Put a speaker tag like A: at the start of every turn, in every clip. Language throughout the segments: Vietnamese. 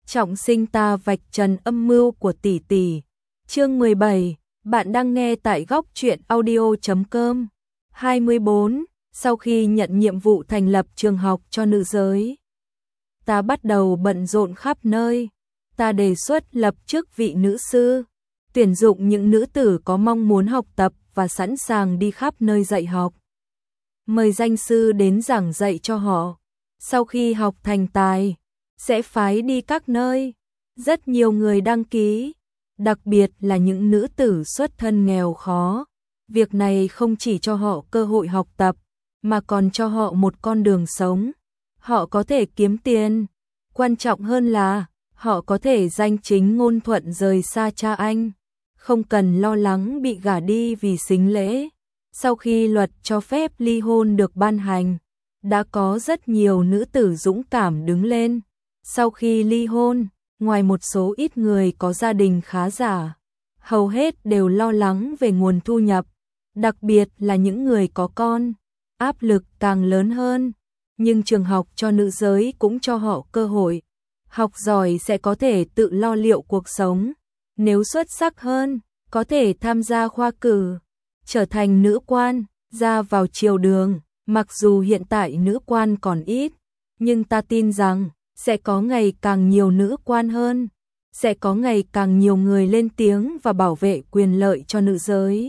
A: trọng sinh ta vạch trần âm mưu của tỷ tỷ. Chương 17, bạn đang nghe tại góc truyện audio.com. 24. Sau khi nhận nhiệm vụ thành lập trường học cho nữ giới, ta bắt đầu bận rộn khắp nơi. Ta đề xuất lập chức vị nữ sư, tuyển dụng những nữ tử có mong muốn học tập và sẵn sàng đi khắp nơi dạy học. Mời danh sư đến giảng dạy cho họ. Sau khi học thành tài, sẽ phái đi các nơi. Rất nhiều người đăng ký, đặc biệt là những nữ tử xuất thân nghèo khó. Việc này không chỉ cho họ cơ hội học tập, mà còn cho họ một con đường sống. Họ có thể kiếm tiền. Quan trọng hơn là, họ có thể danh chính ngôn thuận rời xa cha anh. Không cần lo lắng bị gả đi vì sính lễ. Sau khi luật cho phép ly hôn được ban hành, đã có rất nhiều nữ tử dũng cảm đứng lên. Sau khi ly hôn, ngoài một số ít người có gia đình khá giả, hầu hết đều lo lắng về nguồn thu nhập, đặc biệt là những người có con, áp lực càng lớn hơn. Nhưng trường học cho nữ giới cũng cho họ cơ hội. Học giỏi sẽ có thể tự lo liệu cuộc sống. Nếu xuất sắc hơn, có thể tham gia khoa cử, trở thành nữ quan, ra vào triều đường. Mặc dù hiện tại nữ quan còn ít, nhưng ta tin rằng sẽ có ngày càng nhiều nữ quan hơn, sẽ có ngày càng nhiều người lên tiếng và bảo vệ quyền lợi cho nữ giới.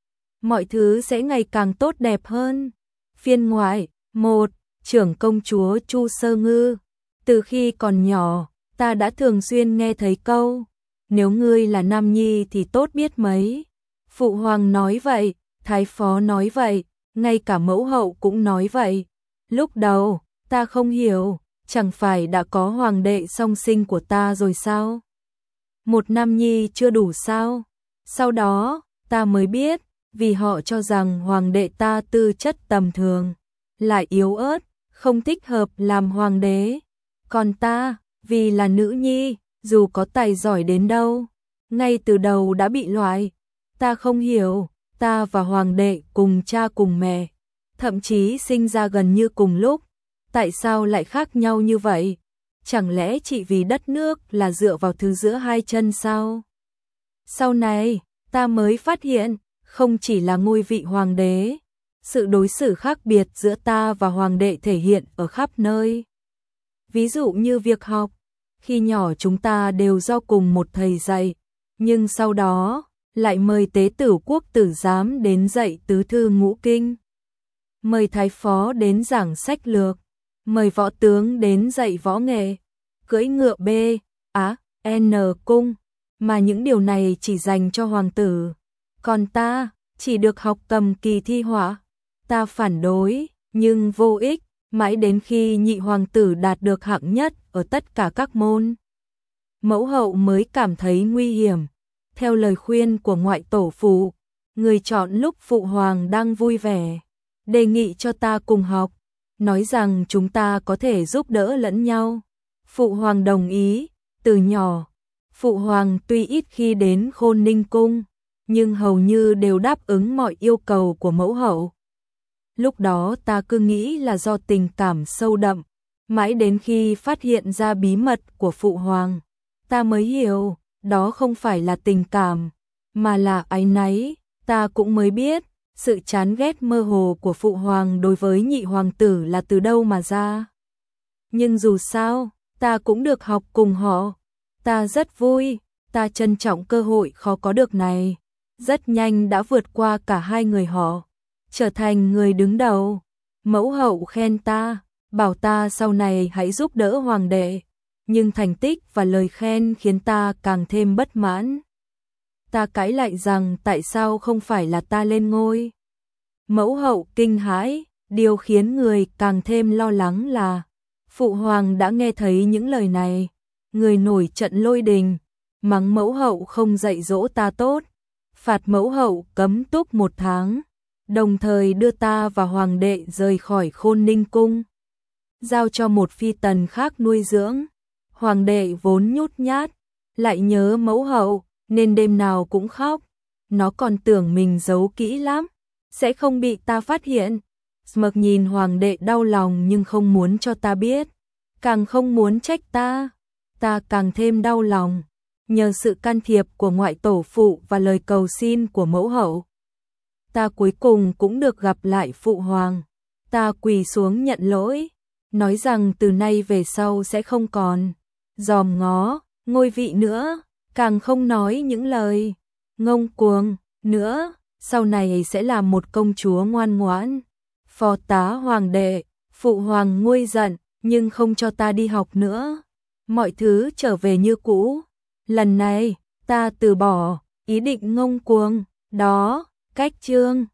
A: Mọi thứ sẽ ngày càng tốt đẹp hơn. Phiên ngoại 1. Trưởng công chúa Chu Sơ Ngư. Từ khi còn nhỏ, ta đã thường xuyên nghe thấy câu, nếu ngươi là nam nhi thì tốt biết mấy. Phụ hoàng nói vậy, thái phó nói vậy, ngay cả mẫu hậu cũng nói vậy. Lúc đầu, ta không hiểu, chẳng phải đã có hoàng đệ song sinh của ta rồi sao? Một nam nhi chưa đủ sao? Sau đó, ta mới biết, vì họ cho rằng hoàng đệ ta tư chất tầm thường, lại yếu ớt, không thích hợp làm hoàng đế. Còn ta, vì là nữ nhi, dù có tài giỏi đến đâu, ngay từ đầu đã bị loại. Ta không hiểu, ta và hoàng đệ cùng cha cùng mẹ, thậm chí sinh ra gần như cùng lúc, tại sao lại khác nhau như vậy? Chẳng lẽ chỉ vì đất nước là dựa vào thứ giữa hai chân sao? Sau này, ta mới phát hiện, không chỉ là ngôi vị hoàng đế, sự đối xử khác biệt giữa ta và hoàng đệ thể hiện ở khắp nơi. Ví dụ như việc học, khi nhỏ chúng ta đều do cùng một thầy dạy, nhưng sau đó lại mời tế tử quốc tử giám đến dạy tứ thư ngũ kinh, mời thái phó đến giảng sách lược, mời võ tướng đến dạy võ nghệ, cưỡi ngựa B, Á, N cung, mà những điều này chỉ dành cho hoàng tử. Còn ta, chỉ được học cầm kỳ thi họa. Ta phản đối, nhưng vô ích, mãi đến khi nhị hoàng tử đạt được hạng nhất ở tất cả các môn. Mẫu hậu mới cảm thấy nguy hiểm. Theo lời khuyên của ngoại tổ phụ, người chọn lúc phụ hoàng đang vui vẻ, đề nghị cho ta cùng học, nói rằng chúng ta có thể giúp đỡ lẫn nhau. Phụ hoàng đồng ý. Từ nhỏ, phụ hoàng tuy ít khi đến Khôn Ninh cung, nhưng hầu như đều đáp ứng mọi yêu cầu của mẫu hậu. Lúc đó ta cứ nghĩ là do tình cảm sâu đậm, mãi đến khi phát hiện ra bí mật của phụ hoàng, ta mới hiểu, đó không phải là tình cảm, mà là áy náy. Ta cũng mới biết, sự chán ghét mơ hồ của phụ hoàng đối với nhị hoàng tử là từ đâu mà ra. Nhưng dù sao, ta cũng được học cùng họ. Ta rất vui, ta trân trọng cơ hội khó có được này. Rất nhanh đã vượt qua cả hai người họ, trở thành người đứng đầu. Mẫu hậu khen ta, bảo ta sau này hãy giúp đỡ hoàng đệ. Nhưng thành tích và lời khen khiến ta càng thêm bất mãn. Ta cãi lại rằng tại sao không phải là ta lên ngôi. Mẫu hậu kinh hãi, điều khiến người càng thêm lo lắng là phụ hoàng đã nghe thấy những lời này. Người nổi trận lôi đình, mắng mẫu hậu không dạy dỗ ta tốt, phạt mẫu hậu cấm túc 1 tháng, đồng thời đưa ta và hoàng đệ rời khỏi Khôn Ninh cung, giao cho một phi tần khác nuôi dưỡng. Hoàng đệ vốn nhút nhát, lại nhớ mẫu hậu, nên đêm nào cũng khóc. Nó còn tưởng mình giấu kỹ lắm, sẽ không bị ta phát hiện. Smực nhìn hoàng đệ đau lòng nhưng không muốn cho ta biết, càng không muốn trách ta. ta càng thêm đau lòng. Nhờ sự can thiệp của ngoại tổ phụ và lời cầu xin của mẫu hậu, ta cuối cùng cũng được gặp lại phụ hoàng. Ta quỳ xuống nhận lỗi, nói rằng từ nay về sau sẽ không còn dòm ngó ngôi vị nữa, càng không nói những lời ngông cuồng nữa, sau này sẽ là một công chúa ngoan ngoãn. Phó tá hoàng đệ, phụ hoàng nguôi giận, nhưng không cho ta đi học nữa. Mọi thứ trở về như cũ. Lần này, ta từ bỏ ý định ngông cuồng đó. Cách chương